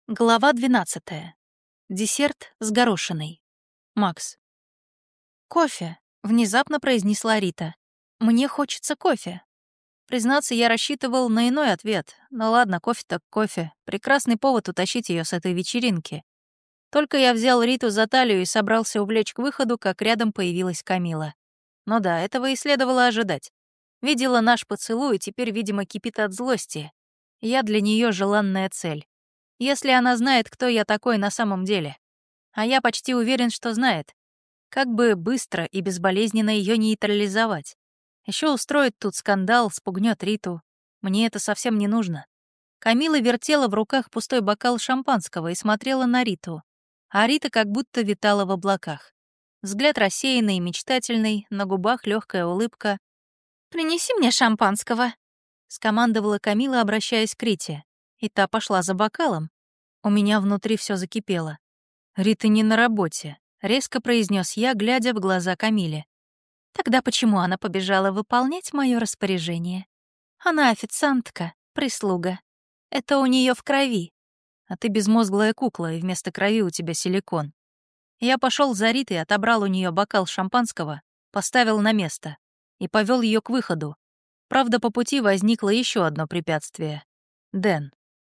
Глава 12. Десерт с горошиной. Макс. «Кофе», — внезапно произнесла Рита. «Мне хочется кофе». Признаться, я рассчитывал на иной ответ. Ну ладно, кофе так кофе. Прекрасный повод утащить ее с этой вечеринки. Только я взял Риту за талию и собрался увлечь к выходу, как рядом появилась Камила. Ну да, этого и следовало ожидать. Видела наш поцелуй и теперь, видимо, кипит от злости. Я для нее желанная цель. Если она знает, кто я такой на самом деле. А я почти уверен, что знает. Как бы быстро и безболезненно ее нейтрализовать. Еще устроит тут скандал, спугнет Риту. Мне это совсем не нужно. Камила вертела в руках пустой бокал шампанского и смотрела на Риту. А Рита как будто витала в облаках. Взгляд рассеянный и мечтательный, на губах легкая улыбка. «Принеси мне шампанского», — скомандовала Камила, обращаясь к Рите. И та пошла за бокалом. У меня внутри все закипело. «Рита не на работе», — резко произнес я, глядя в глаза Камиле. «Тогда почему она побежала выполнять мое распоряжение? Она официантка, прислуга. Это у нее в крови. А ты безмозглая кукла, и вместо крови у тебя силикон». Я пошел за Ритой, отобрал у нее бокал шампанского, поставил на место и повел ее к выходу. Правда, по пути возникло еще одно препятствие — Дэн.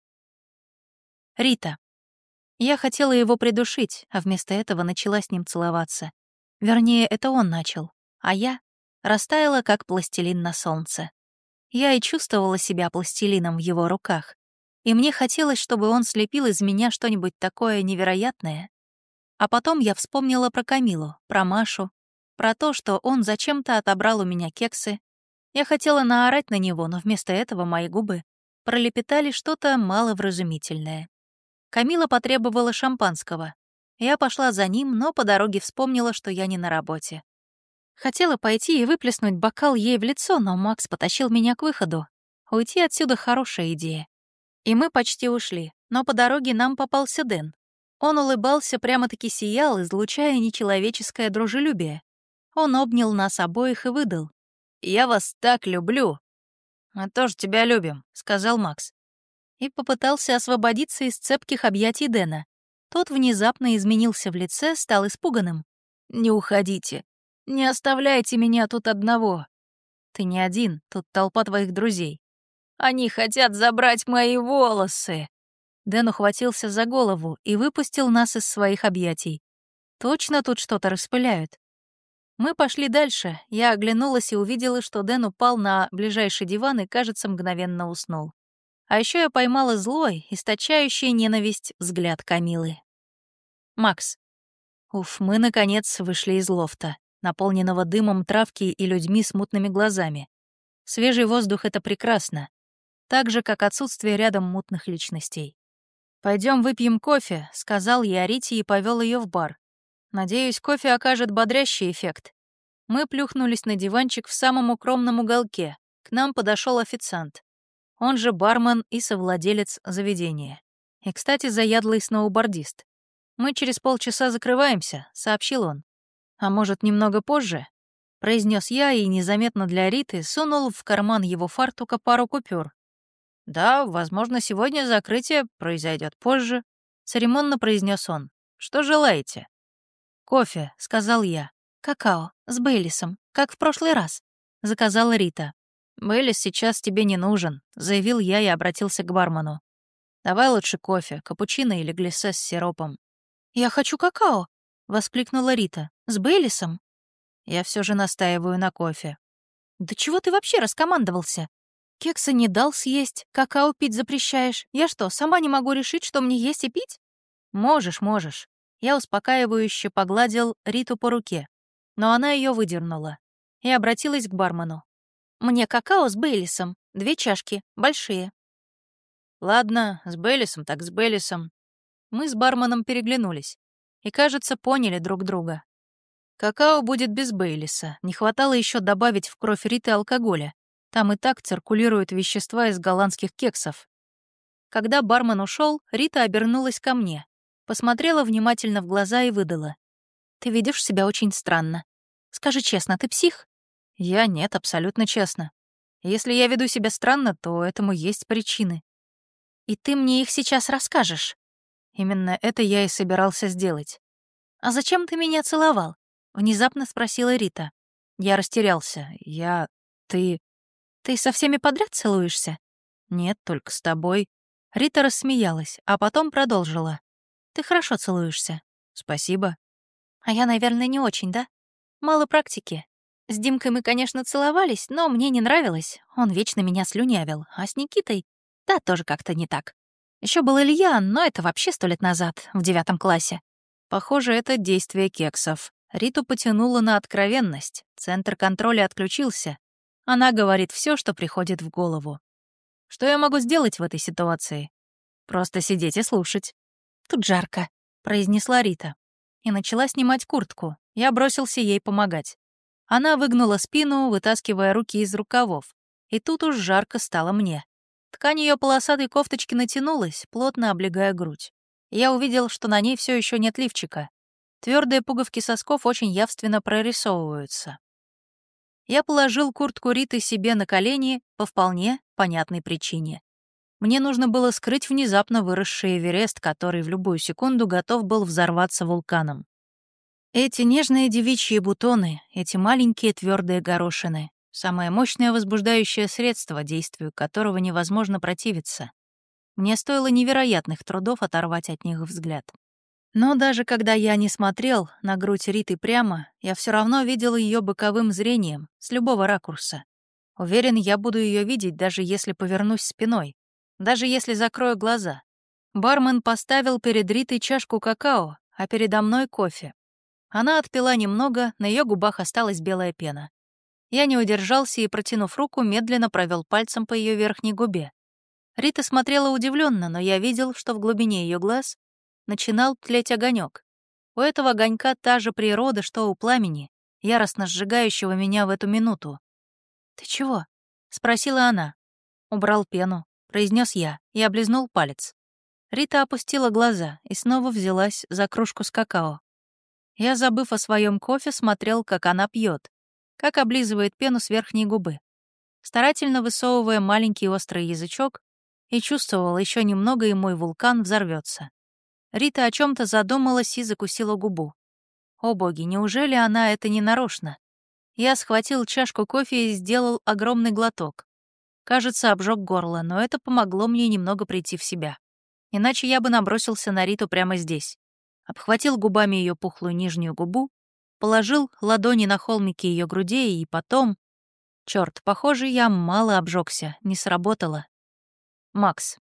Рита. Я хотела его придушить, а вместо этого начала с ним целоваться. Вернее, это он начал, а я растаяла, как пластилин на солнце. Я и чувствовала себя пластилином в его руках, и мне хотелось, чтобы он слепил из меня что-нибудь такое невероятное. А потом я вспомнила про Камилу, про Машу, про то, что он зачем-то отобрал у меня кексы. Я хотела наорать на него, но вместо этого мои губы пролепетали что-то маловразумительное. Камила потребовала шампанского. Я пошла за ним, но по дороге вспомнила, что я не на работе. Хотела пойти и выплеснуть бокал ей в лицо, но Макс потащил меня к выходу. Уйти отсюда — хорошая идея. И мы почти ушли, но по дороге нам попался Дэн. Он улыбался, прямо-таки сиял, излучая нечеловеческое дружелюбие. Он обнял нас обоих и выдал: «Я вас так люблю». «Мы тоже тебя любим», — сказал Макс. И попытался освободиться из цепких объятий Дэна. Тот внезапно изменился в лице, стал испуганным. «Не уходите. Не оставляйте меня тут одного». «Ты не один, тут толпа твоих друзей». «Они хотят забрать мои волосы». Дэн ухватился за голову и выпустил нас из своих объятий. Точно тут что-то распыляют. Мы пошли дальше. Я оглянулась и увидела, что Дэн упал на ближайший диван и, кажется, мгновенно уснул. А еще я поймала злой, источающий ненависть взгляд Камилы. Макс. Уф, мы, наконец, вышли из лофта, наполненного дымом травки и людьми с мутными глазами. Свежий воздух — это прекрасно. Так же, как отсутствие рядом мутных личностей. Пойдем выпьем кофе», — сказал я Рите и повел ее в бар. Надеюсь, кофе окажет бодрящий эффект. Мы плюхнулись на диванчик в самом укромном уголке. К нам подошел официант. Он же бармен и совладелец заведения. И, кстати, заядлый сноубордист. «Мы через полчаса закрываемся», — сообщил он. «А может, немного позже?» — произнес я и незаметно для Риты сунул в карман его фартука пару купюр. «Да, возможно, сегодня закрытие произойдет позже», — церемонно произнес он. «Что желаете?» «Кофе», — сказал я. «Какао, с Бейлисом, как в прошлый раз», — заказала Рита. «Бейлис сейчас тебе не нужен», — заявил я и обратился к бармену. «Давай лучше кофе, капучино или глиссе с сиропом». «Я хочу какао», — воскликнула Рита. «С Бейлисом». «Я все же настаиваю на кофе». «Да чего ты вообще раскомандовался? Кекса не дал съесть, какао пить запрещаешь. Я что, сама не могу решить, что мне есть и пить?» «Можешь, можешь». Я успокаивающе погладил Риту по руке, но она ее выдернула и обратилась к бармену. «Мне какао с Бейлисом, 2 чашки, большие». «Ладно, с Бейлисом так с Бейлисом». Мы с барменом переглянулись и, кажется, поняли друг друга. Какао будет без Бейлиса, не хватало еще добавить в кровь Риты алкоголя. Там и так циркулируют вещества из голландских кексов. Когда бармен ушел, Рита обернулась ко мне, посмотрела внимательно в глаза и выдала: «Ты ведешь себя очень странно. Скажи честно, ты псих?» «Я нет, абсолютно честно. Если я веду себя странно, то этому есть причины». «И ты мне их сейчас расскажешь?» Именно это я и собирался сделать. «А зачем ты меня целовал?» — внезапно спросила Рита. Я растерялся. Ты... Ты со всеми подряд целуешься? Нет, только с тобой. Рита рассмеялась, а потом продолжила. Ты хорошо целуешься. Спасибо. А я, наверное, не очень, да? Мало практики. С Димкой мы, конечно, целовались, но мне не нравилось. Он вечно меня слюнявил. А с Никитой... Да, тоже как-то не так. Еще был Илья, но это вообще 100 лет назад, в 9 классе. Похоже, это действие кексов. Риту потянуло на откровенность. Центр контроля отключился. Она говорит все, что приходит в голову. Что я могу сделать в этой ситуации? Просто сидеть и слушать. «Тут жарко», — произнесла Рита. И начала снимать куртку. Я бросился ей помогать. Она выгнула спину, вытаскивая руки из рукавов. И тут уж жарко стало мне. Ткань ее полосатой кофточки натянулась, плотно облегая грудь. Я увидел, что на ней все еще нет лифчика. Твердые пуговки сосков очень явственно прорисовываются. Я положил куртку Риты себе на колени по вполне понятной причине. Мне нужно было скрыть внезапно выросший Эверест, который в любую секунду готов был взорваться вулканом. Эти нежные девичьи бутоны, эти маленькие твердые горошины — самое мощное возбуждающее средство, действию которого невозможно противиться. Мне стоило невероятных трудов оторвать от них взгляд. Но даже когда я не смотрел на грудь Риты прямо, я все равно видел ее боковым зрением, с любого ракурса. Уверен, я буду ее видеть, даже если повернусь спиной, даже если закрою глаза. Бармен поставил перед Ритой чашку какао, а передо мной кофе. Она отпила немного, на ее губах осталась белая пена. Я не удержался и, протянув руку, медленно провел пальцем по ее верхней губе. Рита смотрела удивленно, но я видел, что в глубине ее глаз начинал тлеть огонек. У этого огонька та же природа, что у пламени, яростно сжигающего меня в эту минуту. «Ты чего?» — спросила она. «Убрал пену», — произнес я и облизнул палец. Рита опустила глаза и снова взялась за кружку с какао. Я, забыв о своем кофе, смотрел, как она пьет, как облизывает пену с верхней губы, старательно высовывая маленький острый язычок, и чувствовал, еще немного, и мой вулкан взорвется. Рита о чем-то задумалась и закусила губу. О боги, неужели она это не нарочно? Я схватил чашку кофе и сделал огромный глоток. Кажется, обжег горло, но это помогло мне немного прийти в себя. Иначе я бы набросился на Риту прямо здесь. Обхватил губами ее пухлую нижнюю губу, положил ладони на холмики ее грудей и потом... Черт, похоже, я мало обжегся, не сработало. Макс.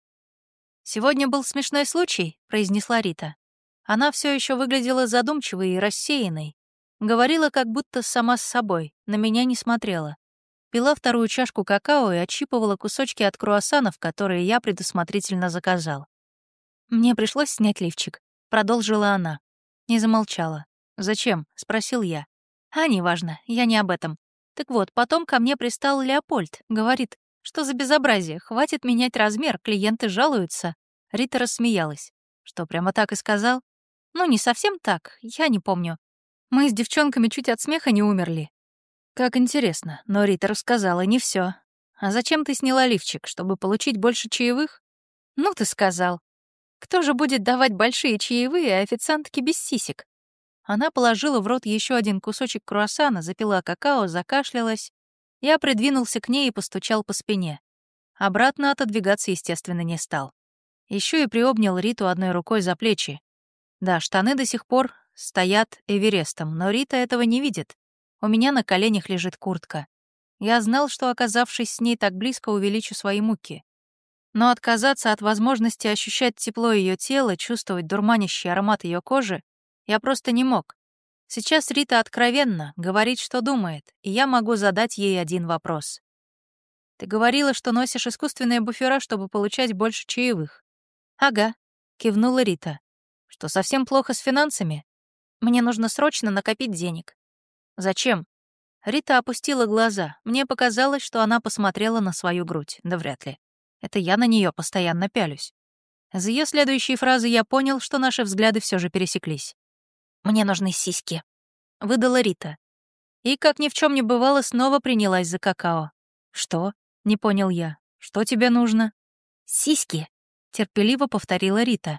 «Сегодня был смешной случай», — произнесла Рита. Она все еще выглядела задумчивой и рассеянной. Говорила как будто сама с собой, на меня не смотрела. Пила вторую чашку какао и отщипывала кусочки от круассанов, которые я предусмотрительно заказал. «Мне пришлось снять лифчик», — продолжила она. И замолчала. «Зачем?» — спросил я. «А, неважно, я не об этом. Так вот, потом ко мне пристал Леопольд, говорит, что за безобразие, хватит менять размер, клиенты жалуются». Рита рассмеялась. «Что, прямо так и сказал?» «Ну, не совсем так, я не помню. Мы с девчонками чуть от смеха не умерли». «Как интересно, но Рита рассказала не все. А зачем ты сняла лифчик, чтобы получить больше чаевых?» «Ну, ты сказал. Кто же будет давать большие чаевые официантке без сисек?» Она положила в рот еще один кусочек круассана, запила какао, закашлялась. Я придвинулся к ней и постучал по спине. Обратно отодвигаться, естественно, не стал. Еще и приобнял Риту одной рукой за плечи. Да, штаны до сих пор стоят Эверестом, но Рита этого не видит. У меня на коленях лежит куртка. Я знал, что, оказавшись с ней так близко, увеличу свои муки. Но отказаться от возможности ощущать тепло ее тела, чувствовать дурманящий аромат ее кожи я просто не мог. Сейчас Рита откровенно говорит, что думает, и я могу задать ей один вопрос. «Ты говорила, что носишь искусственные буфера, чтобы получать больше чаевых». «Ага», — кивнула Рита. «Что, совсем плохо с финансами? Мне нужно срочно накопить денег». «Зачем?» Рита опустила глаза. Мне показалось, что она посмотрела на свою грудь. Да вряд ли. Это я на нее постоянно пялюсь. Из ее следующей фразы я понял, что наши взгляды все же пересеклись. «Мне нужны сиськи», — выдала Рита. И, как ни в чем не бывало, снова принялась за какао. «Что?» — не понял я. «Что тебе нужно?» «Сиськи», — терпеливо повторила Рита.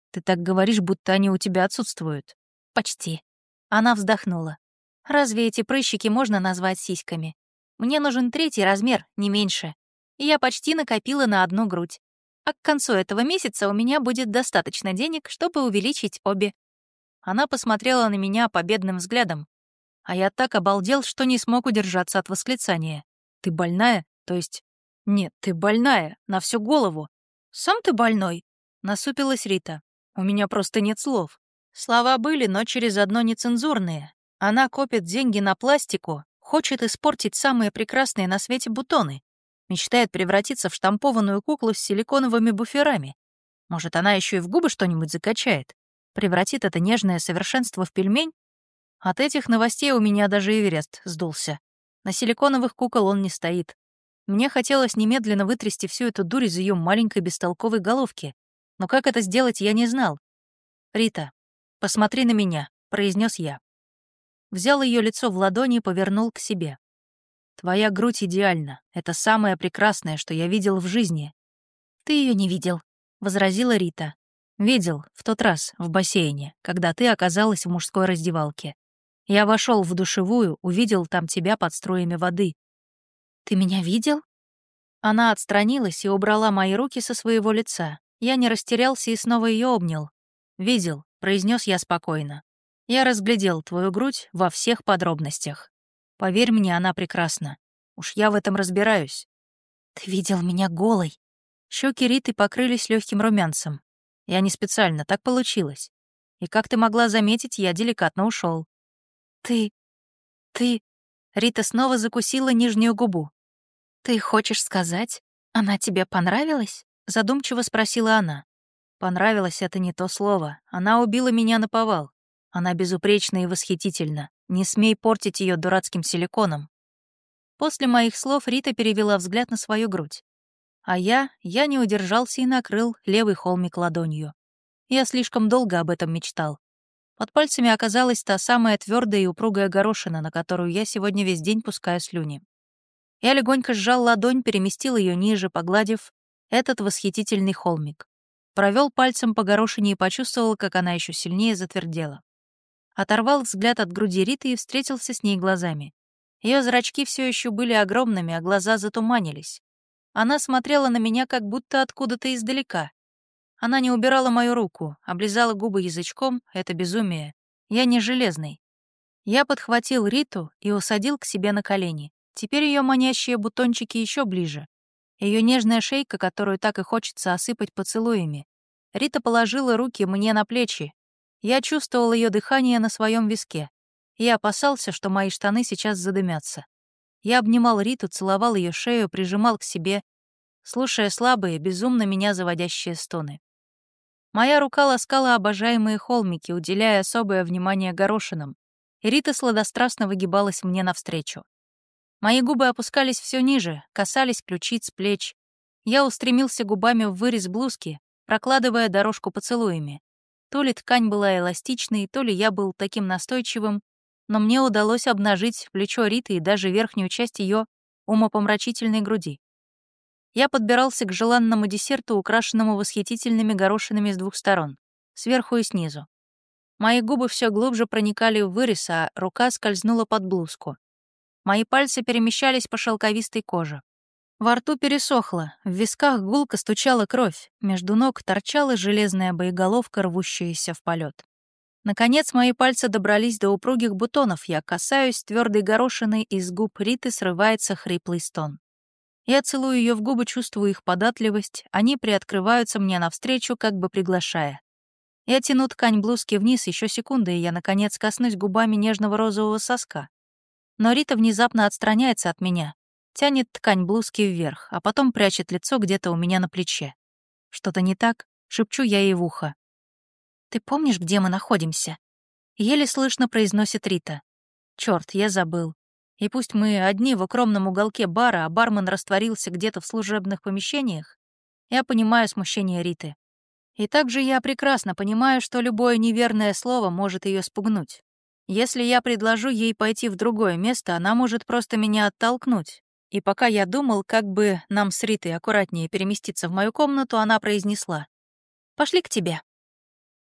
Ты так говоришь, будто они у тебя отсутствуют. Почти. Она вздохнула. Разве эти прыщики можно назвать сиськами? Мне нужен 3 размер, не меньше. И я почти накопила на одну грудь. А к концу этого месяца у меня будет достаточно денег, чтобы увеличить обе. Она посмотрела на меня победным взглядом, а я так обалдел, что не смог удержаться от восклицания. «Ты больная? То есть...» «Нет, ты больная, на всю голову». «Сам ты больной?» — насупилась Рита. «У меня просто нет слов». Слова были, но через одно нецензурные. Она копит деньги на пластику, хочет испортить самые прекрасные на свете бутоны, мечтает превратиться в штампованную куклу с силиконовыми буферами. Может, она еще и в губы что-нибудь закачает? Превратит это нежное совершенство в пельмень? От этих новостей у меня даже Эверест сдулся. На силиконовых кукол он не стоит. Мне хотелось немедленно вытрясти всю эту дурь из ее маленькой бестолковой головки. Но как это сделать, я не знал. «Рита, посмотри на меня», — произнес я. Взял ее лицо в ладони и повернул к себе. «Твоя грудь идеальна. Это самое прекрасное, что я видел в жизни». «Ты ее не видел», — возразила Рита. «Видел, в тот раз, в бассейне, когда ты оказалась в мужской раздевалке. Я вошел в душевую, увидел там тебя под струями воды». «Ты меня видел?» Она отстранилась и убрала мои руки со своего лица. Я не растерялся и снова ее обнял. «Видел», — произнес я спокойно. «Я разглядел твою грудь во всех подробностях. Поверь мне, она прекрасна. Уж я в этом разбираюсь». «Ты видел меня голой?» Щеки Риты покрылись легким румянцем. Я не специально, так получилось. И как ты могла заметить, я деликатно ушел. Ты... Рита снова закусила нижнюю губу. «Ты хочешь сказать, она тебе понравилась?» Задумчиво спросила она. «Понравилось — это не то слово. Она убила меня наповал. Она безупречна и восхитительна. Не смей портить ее дурацким силиконом». После моих слов Рита перевела взгляд на свою грудь. А я не удержался и накрыл левый холмик ладонью. Я слишком долго об этом мечтал. Под пальцами оказалась та самая твердая и упругая горошина, на которую я сегодня весь день пускаю слюни. Я легонько сжал ладонь, переместил ее ниже, погладив этот восхитительный холмик. Провел пальцем по горошине и почувствовал, как она еще сильнее затвердела. Оторвал взгляд от груди Риты и встретился с ней глазами. Ее зрачки все еще были огромными, а глаза затуманились. Она смотрела на меня как будто откуда-то издалека. Она не убирала мою руку, облизала губы язычком, это безумие. Я не железный. Я подхватил Риту и усадил к себе на колени. Теперь ее манящие бутончики еще ближе. Ее нежная шейка, которую так и хочется осыпать поцелуями. Рита положила руки мне на плечи. Я чувствовал ее дыхание на своем виске. Я опасался, что мои штаны сейчас задымятся. Я обнимал Риту, целовал ее шею, прижимал к себе, слушая слабые, безумно меня заводящие стоны. Моя рука ласкала обожаемые холмики, уделяя особое внимание горошинам, и Рита сладострастно выгибалась мне навстречу. Мои губы опускались все ниже, касались ключиц, плеч. Я устремился губами в вырез блузки, прокладывая дорожку поцелуями. То ли ткань была эластичной, то ли я был таким настойчивым, но мне удалось обнажить плечо Риты и даже верхнюю часть ее умопомрачительной груди. Я подбирался к желанному десерту, украшенному восхитительными горошинами с двух сторон, сверху и снизу. Мои губы все глубже проникали в вырез, а рука скользнула под блузку. Мои пальцы перемещались по шелковистой коже. Во рту пересохло, в висках гулко стучала кровь, между ног торчала железная боеголовка, рвущаяся в полет. Наконец мои пальцы добрались до упругих бутонов, я касаюсь твердой горошины, и с губ Риты срывается хриплый стон. Я целую ее в губы, чувствую их податливость, они приоткрываются мне навстречу, как бы приглашая. Я тяну ткань блузки вниз еще секунды, и я, наконец, коснусь губами нежного розового соска. Но Рита внезапно отстраняется от меня, тянет ткань блузки вверх, а потом прячет лицо где-то у меня на плече. «Что-то не так?» — шепчу я ей в ухо. «Ты помнишь, где мы находимся?» Еле слышно произносит Рита. Черт, я забыл. И пусть мы одни в укромном уголке бара, а бармен растворился где-то в служебных помещениях, я понимаю смущение Риты. И также я прекрасно понимаю, что любое неверное слово может ее спугнуть. Если я предложу ей пойти в другое место, она может просто меня оттолкнуть. И пока я думал, как бы нам с Ритой аккуратнее переместиться в мою комнату, она произнесла: «Пошли к тебе».